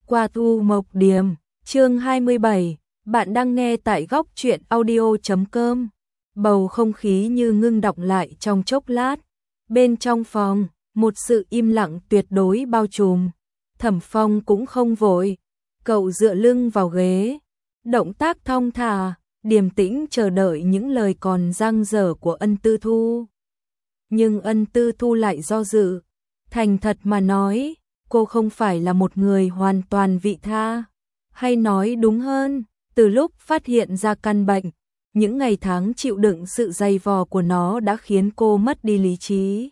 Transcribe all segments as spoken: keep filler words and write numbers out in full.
Qua thu mộc điềm, chương hai mươi bảy, bạn đang nghe tại góc truyện audio chấm com. Bầu không khí như ngưng đọng lại trong chốc lát. Bên trong phòng, một sự im lặng tuyệt đối bao trùm. Thẩm Phong cũng không vội, cậu dựa lưng vào ghế, động tác thong thả, điềm tĩnh chờ đợi những lời còn dang dở của Ân Tư Thu. Nhưng Ân Tư Thu lại do dự, thành thật mà nói, cô không phải là một người hoàn toàn vị tha, hay nói đúng hơn, từ lúc phát hiện ra căn bệnh, những ngày tháng chịu đựng sự dày vò của nó đã khiến cô mất đi lý trí.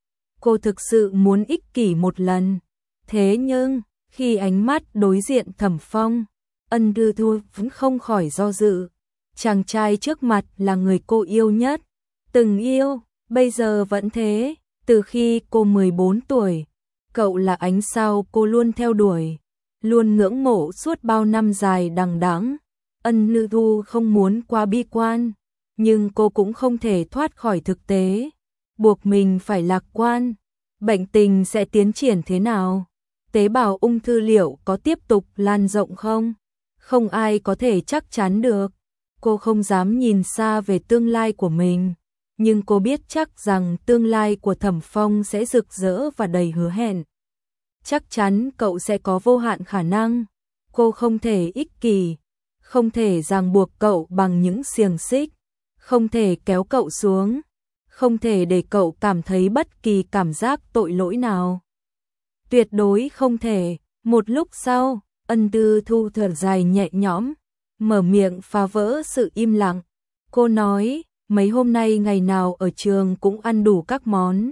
Cô thực sự muốn ích kỷ một lần, thế nhưng, khi ánh mắt đối diện Thẩm Phong, Ân Tư Thu vẫn không khỏi do dự. Chàng trai trước mặt là người cô yêu nhất, từng yêu, bây giờ vẫn thế, từ khi cô mười bốn tuổi. Cậu là ánh sao cô luôn theo đuổi, luôn ngưỡng mộ suốt bao năm dài đằng đẵng. Ân Tư Thu không muốn quá bi quan, nhưng cô cũng không thể thoát khỏi thực tế, buộc mình phải lạc quan. Bệnh tình sẽ tiến triển thế nào? Tế bào ung thư liệu có tiếp tục lan rộng không? Không ai có thể chắc chắn được. Cô không dám nhìn xa về tương lai của mình, nhưng cô biết chắc rằng tương lai của Thẩm Phong sẽ rực rỡ và đầy hứa hẹn. Chắc chắn cậu sẽ có vô hạn khả năng. Cô không thể ích kỷ, không thể ràng buộc cậu bằng những xiềng xích, không thể kéo cậu xuống, không thể để cậu cảm thấy bất kỳ cảm giác tội lỗi nào. Tuyệt đối không thể. Một lúc sau, Ân Tư Thu thở dài nhẹ nhõm, mở miệng phá vỡ sự im lặng. Cô nói, mấy hôm nay ngày nào ở trường cũng ăn đủ các món.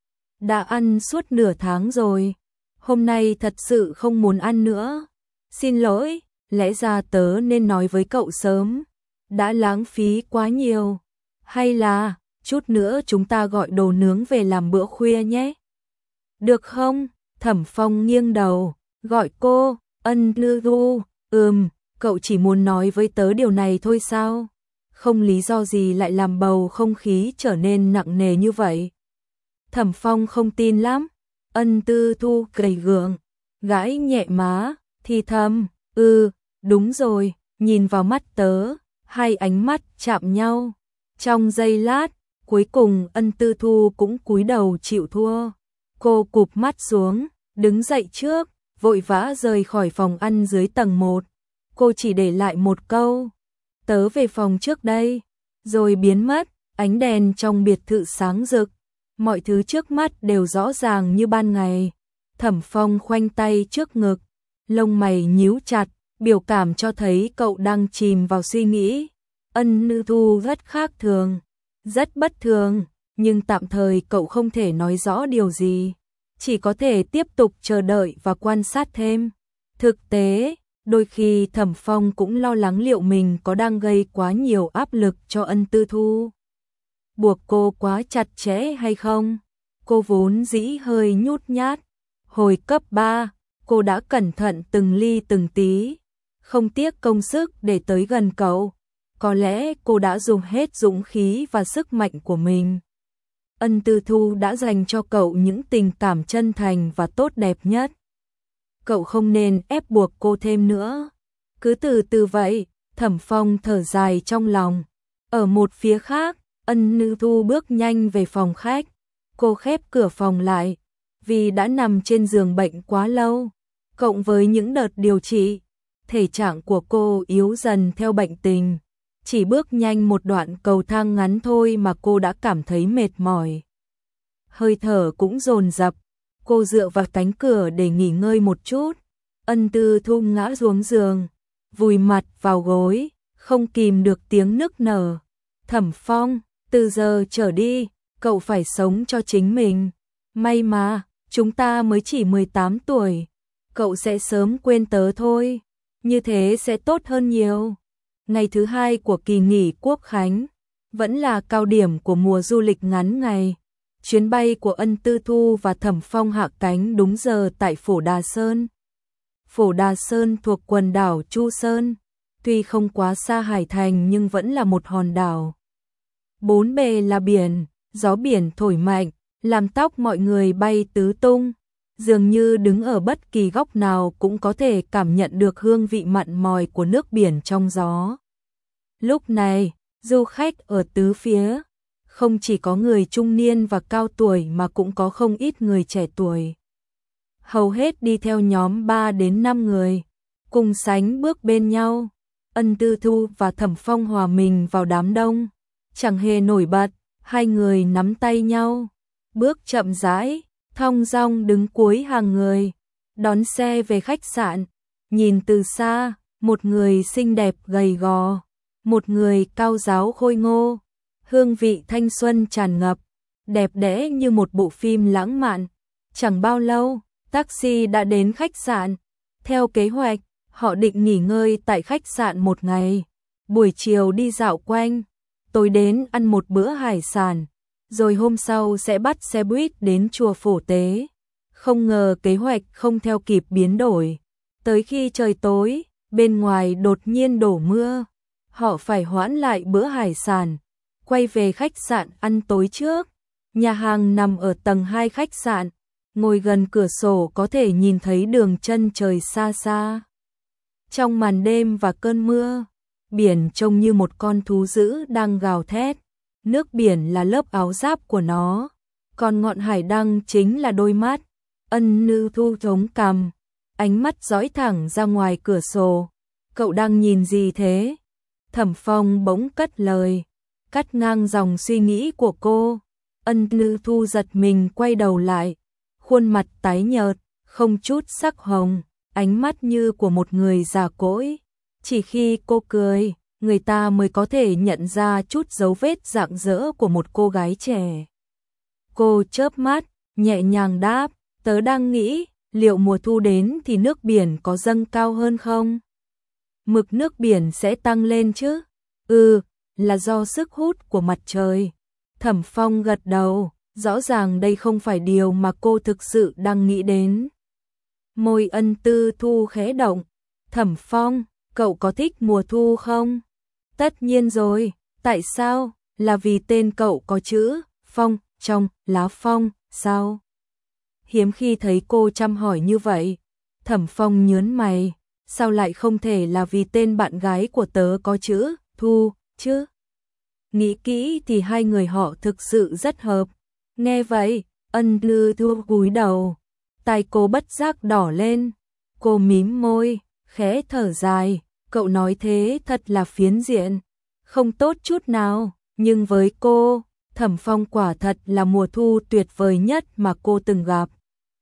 Đã ăn suốt nửa tháng rồi, hôm nay thật sự không muốn ăn nữa. Xin lỗi, lẽ ra tớ nên nói với cậu sớm, đã lãng phí quá nhiều. Hay là, chút nữa chúng ta gọi đồ nướng về làm bữa khuya nhé. Được không? Thẩm Phong nghiêng đầu, gọi cô, Ân Tư Thu, ừm, cậu chỉ muốn nói với tớ điều này thôi sao? Không lý do gì lại làm bầu không khí trở nên nặng nề như vậy. Thẩm Phong không tin lắm. Ân Tư Thu gầy gượng, gãi nhẹ má, thì thầm, ừ, đúng rồi, nhìn vào mắt tớ, hai ánh mắt chạm nhau. Trong giây lát, cuối cùng Ân Tư Thu cũng cúi đầu chịu thua. Cô cụp mắt xuống, đứng dậy trước, vội vã rời khỏi phòng ăn dưới tầng một. Cô chỉ để lại một câu, tớ về phòng trước đây, rồi biến mất. Ánh đèn trong biệt thự sáng rực, mọi thứ trước mắt đều rõ ràng như ban ngày. Thẩm Phong khoanh tay trước ngực, lông mày nhíu chặt, biểu cảm cho thấy cậu đang chìm vào suy nghĩ. Ân Tư Thu rất khác thường, rất bất thường, nhưng tạm thời cậu không thể nói rõ điều gì, chỉ có thể tiếp tục chờ đợi và quan sát thêm. Thực tế, đôi khi Thẩm Phong cũng lo lắng liệu mình có đang gây quá nhiều áp lực cho Ân Tư Thu, buộc cô quá chặt chẽ hay không. Cô vốn dĩ hơi nhút nhát, hồi cấp ba, cô đã cẩn thận từng ly từng tí, không tiếc công sức để tới gần cậu. Có lẽ cô đã dùng hết dũng khí và sức mạnh của mình. Ân Tư Thu đã dành cho cậu những tình cảm chân thành và tốt đẹp nhất. Cậu không nên ép buộc cô thêm nữa. Cứ từ từ vậy. Thẩm Phong thở dài trong lòng. Ở một phía khác, Ân Tư Thu bước nhanh về phòng khách. Cô khép cửa phòng lại, vì đã nằm trên giường bệnh quá lâu, cộng với những đợt điều trị, thể trạng của cô yếu dần theo bệnh tình. Chỉ bước nhanh một đoạn cầu thang ngắn thôi mà cô đã cảm thấy mệt mỏi. Hơi thở cũng dồn dập. Cô dựa vào cánh cửa để nghỉ ngơi một chút. Ân Tư Thu ngã xuống giường, vùi mặt vào gối, không kìm được tiếng nức nở. Thẩm Phong, từ giờ trở đi, cậu phải sống cho chính mình. May mà, chúng ta mới chỉ mười tám tuổi. Cậu sẽ sớm quên tớ thôi. Như thế sẽ tốt hơn nhiều. Ngày thứ hai của kỳ nghỉ Quốc khánh, vẫn là cao điểm của mùa du lịch ngắn ngày. Chuyến bay của Ân Tư Thu và Thẩm Phong hạ cánh đúng giờ tại Phổ Đà Sơn. Phổ Đà Sơn thuộc quần đảo Chu Sơn, tuy không quá xa Hải Thành nhưng vẫn là một hòn đảo. Bốn bề là biển, gió biển thổi mạnh, làm tóc mọi người bay tứ tung. dường như đứng ở bất kỳ góc nào cũng có thể cảm nhận được hương vị mặn mòi của nước biển trong gió. Lúc này, du khách ở tứ phía, không chỉ có người trung niên và cao tuổi mà cũng có không ít người trẻ tuổi. Hầu hết đi theo nhóm ba đến năm người, cùng sánh bước bên nhau. Ân Tư Thu và Thẩm Phong hòa mình vào đám đông, chẳng hề nổi bật, hai người nắm tay nhau, bước chậm rãi, thong dong đứng cuối hàng người, đón xe về khách sạn. Nhìn từ xa, một người xinh đẹp gầy gò, một người cao ráo khôi ngô, hương vị thanh xuân tràn ngập, đẹp đẽ như một bộ phim lãng mạn. Chẳng bao lâu, taxi đã đến khách sạn. Theo kế hoạch, họ định nghỉ ngơi tại khách sạn một ngày, buổi chiều đi dạo quanh, tối đến ăn một bữa hải sản, rồi hôm sau sẽ bắt xe buýt đến chùa Phổ Tế. Không ngờ kế hoạch không theo kịp biến đổi. Tới khi trời tối, bên ngoài đột nhiên đổ mưa, họ phải hoãn lại bữa hải sản, quay về khách sạn ăn tối trước. Nhà hàng nằm ở tầng hai khách sạn, ngồi gần cửa sổ có thể nhìn thấy đường chân trời xa xa. Trong màn đêm và cơn mưa, biển trông như một con thú dữ đang gào thét. Nước biển là lớp áo giáp của nó, còn ngọn hải đăng chính là đôi mắt. Ân Tư Thu chống cằm, ánh mắt dõi thẳng ra ngoài cửa sổ. Cậu đang nhìn gì thế? Thẩm Phong bỗng cất lời, cắt ngang dòng suy nghĩ của cô. Ân Tư Thu giật mình quay đầu lại, khuôn mặt tái nhợt, không chút sắc hồng, ánh mắt như của một người già cỗi. Chỉ khi cô cười, người ta mới có thể nhận ra chút dấu vết rạng rỡ của một cô gái trẻ. Cô chớp mắt, nhẹ nhàng đáp, tớ đang nghĩ, liệu mùa thu đến thì nước biển có dâng cao hơn không? Mực nước biển sẽ tăng lên chứ? Ừ, là do sức hút của mặt trời. Thẩm Phong gật đầu, rõ ràng đây không phải điều mà cô thực sự đang nghĩ đến. Môi Ân Tư Thu khẽ động. Thẩm Phong, cậu có thích mùa thu không? Tất nhiên rồi, tại sao? Là vì tên cậu có chữ phong trong lá phong, sao? Hiếm khi thấy cô chăm hỏi như vậy. Thẩm Phong nhớn mày, sao lại không thể là vì tên bạn gái của tớ có chữ thu chứ? Nghĩ kỹ thì hai người họ thực sự rất hợp. Nghe vậy, Ân Tư Thu cúi đầu, tai cô bất giác đỏ lên. Cô mím môi, khẽ thở dài, cậu nói thế thật là phiến diện, không tốt chút nào, nhưng với cô, Thẩm Phong quả thật là mùa thu tuyệt vời nhất mà cô từng gặp.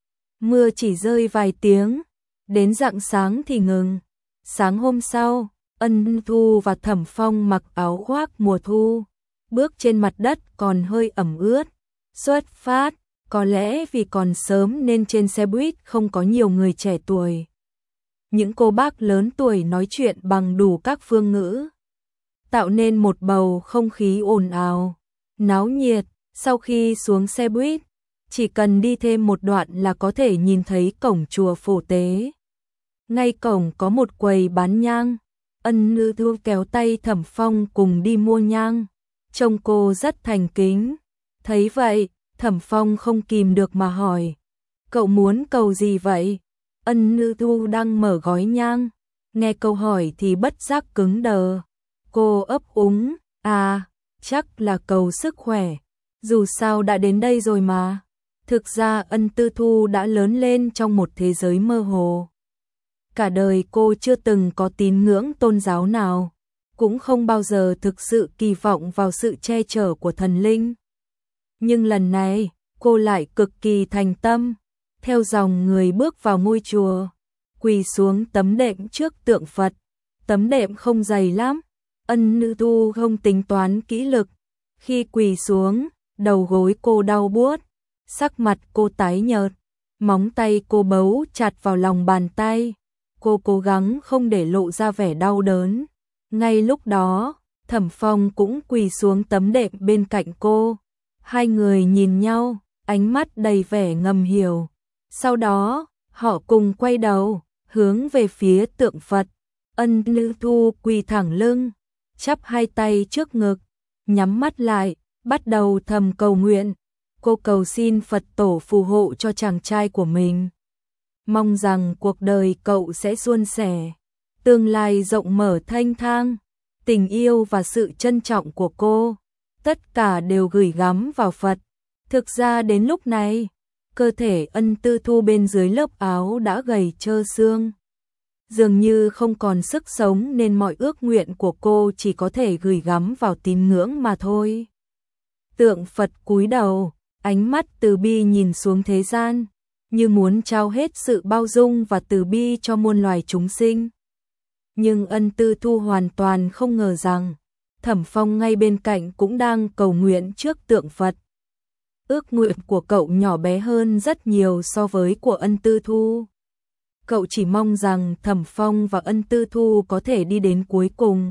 Mưa chỉ rơi vài tiếng, đến rạng sáng thì ngừng. Sáng hôm sau, Ân Thu và Thẩm Phong mặc áo khoác mùa thu, bước trên mặt đất còn hơi ẩm ướt. Xuất phát, có lẽ vì còn sớm nên trên xe buýt không có nhiều người trẻ tuổi. Những cô bác lớn tuổi nói chuyện bằng đủ các phương ngữ, tạo nên một bầu không khí ồn ào, náo nhiệt. Sau khi xuống xe buýt, chỉ cần đi thêm một đoạn là có thể nhìn thấy cổng chùa Phổ Tế. Ngay cổng có một quầy bán nhang. Ân Tư Thu kéo tay Thẩm Phong cùng đi mua nhang, trông cô rất thành kính. Thấy vậy, Thẩm Phong không kìm được mà hỏi, cậu muốn cầu gì vậy? Ân Tư Thu đang mở gói nhang, nghe câu hỏi thì bất giác cứng đờ. Cô ấp úng, à, chắc là cầu sức khỏe, dù sao đã đến đây rồi mà. Thực ra Ân Tư Thu đã lớn lên trong một thế giới mơ hồ. Cả đời cô chưa từng có tín ngưỡng tôn giáo nào, cũng không bao giờ thực sự kỳ vọng vào sự che chở của thần linh. Nhưng lần này, cô lại cực kỳ thành tâm, theo dòng người bước vào ngôi chùa, quỳ xuống tấm đệm trước tượng Phật. Tấm đệm không dày lắm, Ân Tư Thu không tính toán kỹ lực. Khi quỳ xuống, đầu gối cô đau buốt, sắc mặt cô tái nhợt, móng tay cô bấu chặt vào lòng bàn tay. Cô cố gắng không để lộ ra vẻ đau đớn. Ngay lúc đó, Thẩm Phong cũng quỳ xuống tấm đệm bên cạnh cô. Hai người nhìn nhau, ánh mắt đầy vẻ ngầm hiểu. Sau đó, họ cùng quay đầu, hướng về phía tượng Phật. Ân Tư Thu quỳ thẳng lưng, chắp hai tay trước ngực, nhắm mắt lại, bắt đầu thầm cầu nguyện. cô cầu xin Phật tổ phù hộ cho chàng trai của mình. Mong rằng cuộc đời cậu sẽ suôn sẻ, tương lai rộng mở thanh thang. Tình yêu và sự trân trọng của cô, tất cả đều gửi gắm vào Phật. Thực ra đến lúc này, cơ thể Ân Tư Thu bên dưới lớp áo đã gầy trơ xương. Dường như không còn sức sống nên mọi ước nguyện của cô chỉ có thể gửi gắm vào tín ngưỡng mà thôi. Tượng Phật cúi đầu, ánh mắt từ bi nhìn xuống thế gian, như muốn trao hết sự bao dung và từ bi cho muôn loài chúng sinh. Nhưng Ân Tư Thu hoàn toàn không ngờ rằng, Thẩm Phong ngay bên cạnh cũng đang cầu nguyện trước tượng Phật. Ước nguyện của cậu nhỏ bé hơn rất nhiều so với của Ân Tư Thu. Cậu chỉ mong rằng Thẩm Phong và Ân Tư Thu có thể đi đến cuối cùng,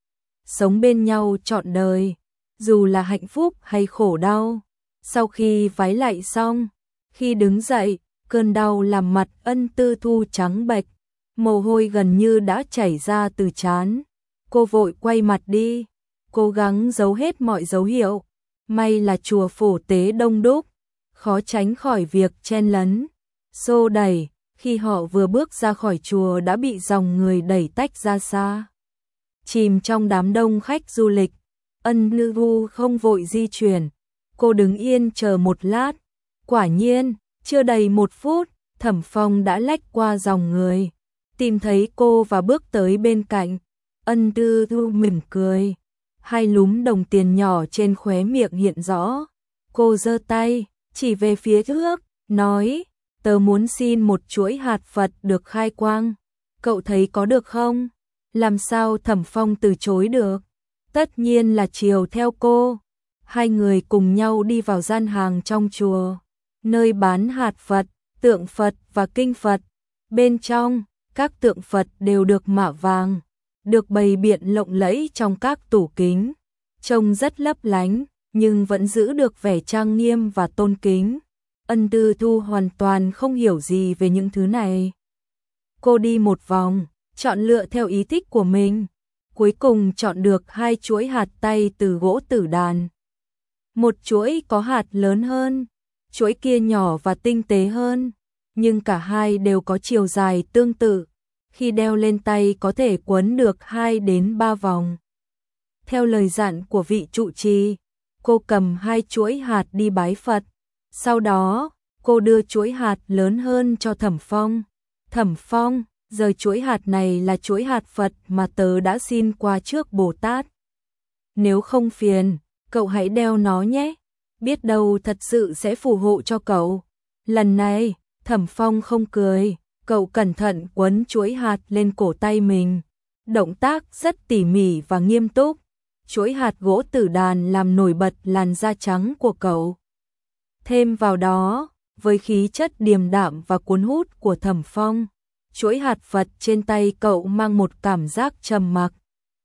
sống bên nhau trọn đời, dù là hạnh phúc hay khổ đau. Sau khi vái lạy xong, khi đứng dậy, cơn đau làm mặt Ân Tư Thu trắng bệch, mồ hôi gần như đã chảy ra từ trán. Cô vội quay mặt đi, cố gắng giấu hết mọi dấu hiệu. May là chùa Phổ Tế đông đúc, khó tránh khỏi việc chen lấn, xô đẩy. Khi họ vừa bước ra khỏi chùa đã bị dòng người đẩy tách ra xa. Chìm trong đám đông khách du lịch, Ân Tư Thu không vội di chuyển. Cô đứng yên chờ một lát. Quả nhiên, chưa đầy một phút, Thẩm Phong đã lách qua dòng người, tìm thấy cô và bước tới bên cạnh. Ân Tư Thu mỉm cười, hai lúm đồng tiền nhỏ trên khóe miệng hiện rõ. Cô giơ tay, chỉ về phía trước, nói, tớ muốn xin một chuỗi hạt Phật được khai quang. Cậu thấy có được không? Làm sao Thẩm Phong từ chối được? Tất nhiên là chiều theo cô. Hai người cùng nhau đi vào gian hàng trong chùa, nơi bán hạt Phật, tượng Phật và kinh Phật. Bên trong, các tượng Phật đều được mạ vàng, được bày biện lộng lẫy trong các tủ kính, trông rất lấp lánh, nhưng vẫn giữ được vẻ trang nghiêm và tôn kính. Ân Tư Thu hoàn toàn không hiểu gì về những thứ này. Cô đi một vòng, chọn lựa theo ý thích của mình, cuối cùng chọn được hai chuỗi hạt tay từ gỗ tử đàn. Một chuỗi có hạt lớn hơn, chuỗi kia nhỏ và tinh tế hơn, nhưng cả hai đều có chiều dài tương tự. Khi đeo lên tay có thể quấn được hai đến ba vòng. Theo lời dặn của vị trụ trì, cô cầm hai chuỗi hạt đi bái Phật. Sau đó, cô đưa chuỗi hạt lớn hơn cho Thẩm Phong. Thẩm Phong, giờ chuỗi hạt này là chuỗi hạt Phật mà tớ đã xin qua trước Bồ Tát. Nếu không phiền, cậu hãy đeo nó nhé. Biết đâu thật sự sẽ phù hộ cho cậu. Lần này, Thẩm Phong không cười. Cậu cẩn thận quấn chuỗi hạt lên cổ tay mình. Động tác rất tỉ mỉ và nghiêm túc. Chuỗi hạt gỗ tử đàn làm nổi bật làn da trắng của cậu. Thêm vào đó, với khí chất điềm đạm và cuốn hút của Thẩm Phong, chuỗi hạt Phật trên tay cậu mang một cảm giác trầm mặc.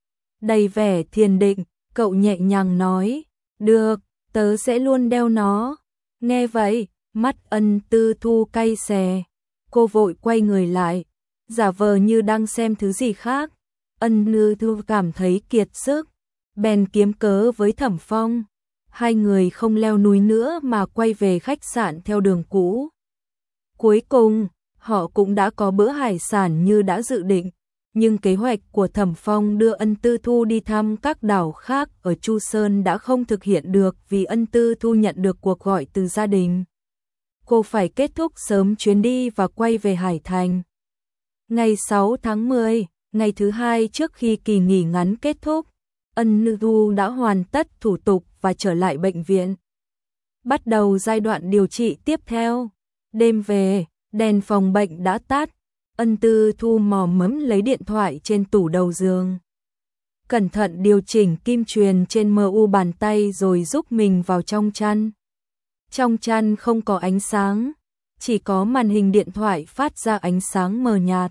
Đầy vẻ thiền định, cậu nhẹ nhàng nói, được, tớ sẽ luôn đeo nó. Nghe vậy, mắt Ân Tư Thu cay xè. Cô vội quay người lại, giả vờ như đang xem thứ gì khác. Ân Tư Thu cảm thấy kiệt sức, bèn kiếm cớ với Thẩm Phong. Hai người không leo núi nữa mà quay về khách sạn theo đường cũ. Cuối cùng, họ cũng đã có bữa hải sản như đã dự định, nhưng kế hoạch của Thẩm Phong đưa Ân Tư Thu đi thăm các đảo khác ở Chu Sơn đã không thực hiện được vì Ân Tư Thu nhận được cuộc gọi từ gia đình. Cô phải kết thúc sớm chuyến đi và quay về Hải Thành. Ngày sáu tháng mười, ngày thứ hai trước khi kỳ nghỉ ngắn kết thúc, Ân Tư Thu đã hoàn tất thủ tục và trở lại bệnh viện. Bắt đầu giai đoạn điều trị tiếp theo. Đêm về, đèn phòng bệnh đã tắt. Ân Tư Thu mò mẫm lấy điện thoại trên tủ đầu giường. Cẩn thận điều chỉnh kim truyền trên mờ u bàn tay rồi rúc mình vào trong chăn. Trong chăn không có ánh sáng, chỉ có màn hình điện thoại phát ra ánh sáng mờ nhạt.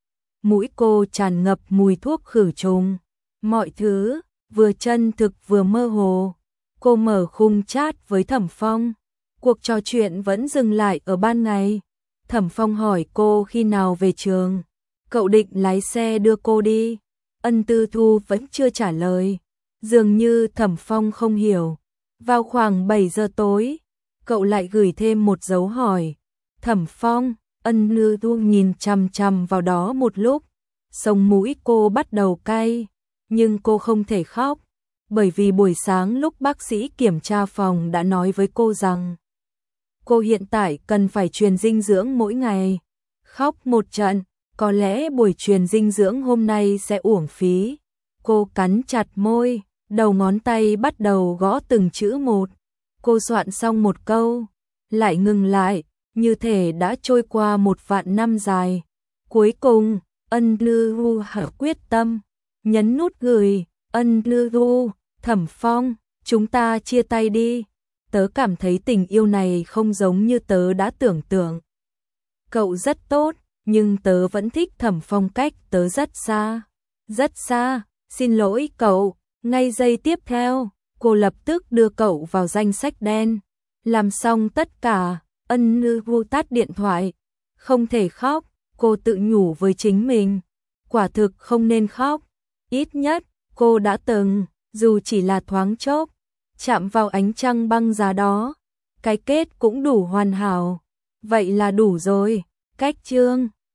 Mũi cô tràn ngập mùi thuốc khử trùng. Mọi thứ vừa chân thực vừa mơ hồ. Cô mở khung chat với Thẩm Phong. Cuộc trò chuyện vẫn dừng lại ở ban ngày. Thẩm Phong hỏi cô khi nào về trường. Cậu định lái xe đưa cô đi. Ân Tư Thu vẫn chưa trả lời. Dường như Thẩm Phong không hiểu. Vào khoảng bảy giờ tối, Cậu lại gửi thêm một dấu hỏi. Thẩm Phong, Ân Lư Du nhìn chằm chằm vào đó một lúc. Sống mũi cô bắt đầu cay, nhưng cô không thể khóc. Bởi vì buổi sáng lúc bác sĩ kiểm tra phòng đã nói với cô rằng cô hiện tại cần phải truyền dinh dưỡng mỗi ngày. Khóc một trận, có lẽ buổi truyền dinh dưỡng hôm nay sẽ uổng phí. Cô cắn chặt môi, đầu ngón tay bắt đầu gõ từng chữ một. Cô soạn xong một câu, lại ngừng lại, như thể đã trôi qua một vạn năm dài. Cuối cùng, Ân Lư Du quyết tâm, nhấn nút gửi. Ân Lư Du, Thẩm Phong, chúng ta chia tay đi. Tớ cảm thấy tình yêu này không giống như tớ đã tưởng tượng. Cậu rất tốt, nhưng tớ vẫn thích Thẩm Phong cách tớ rất xa. Rất xa, xin lỗi cậu. Ngay giây tiếp theo, cô lập tức đưa cậu vào danh sách đen. Làm xong tất cả, Ân Lư Du tắt điện thoại. Không thể khóc, cô tự nhủ với chính mình. Quả thực không nên khóc. Ít nhất, cô đã từng, dù chỉ là thoáng chốc, chạm vào ánh trăng băng giá đó. Cái kết cũng đủ hoàn hảo. Vậy là đủ rồi. Cách chương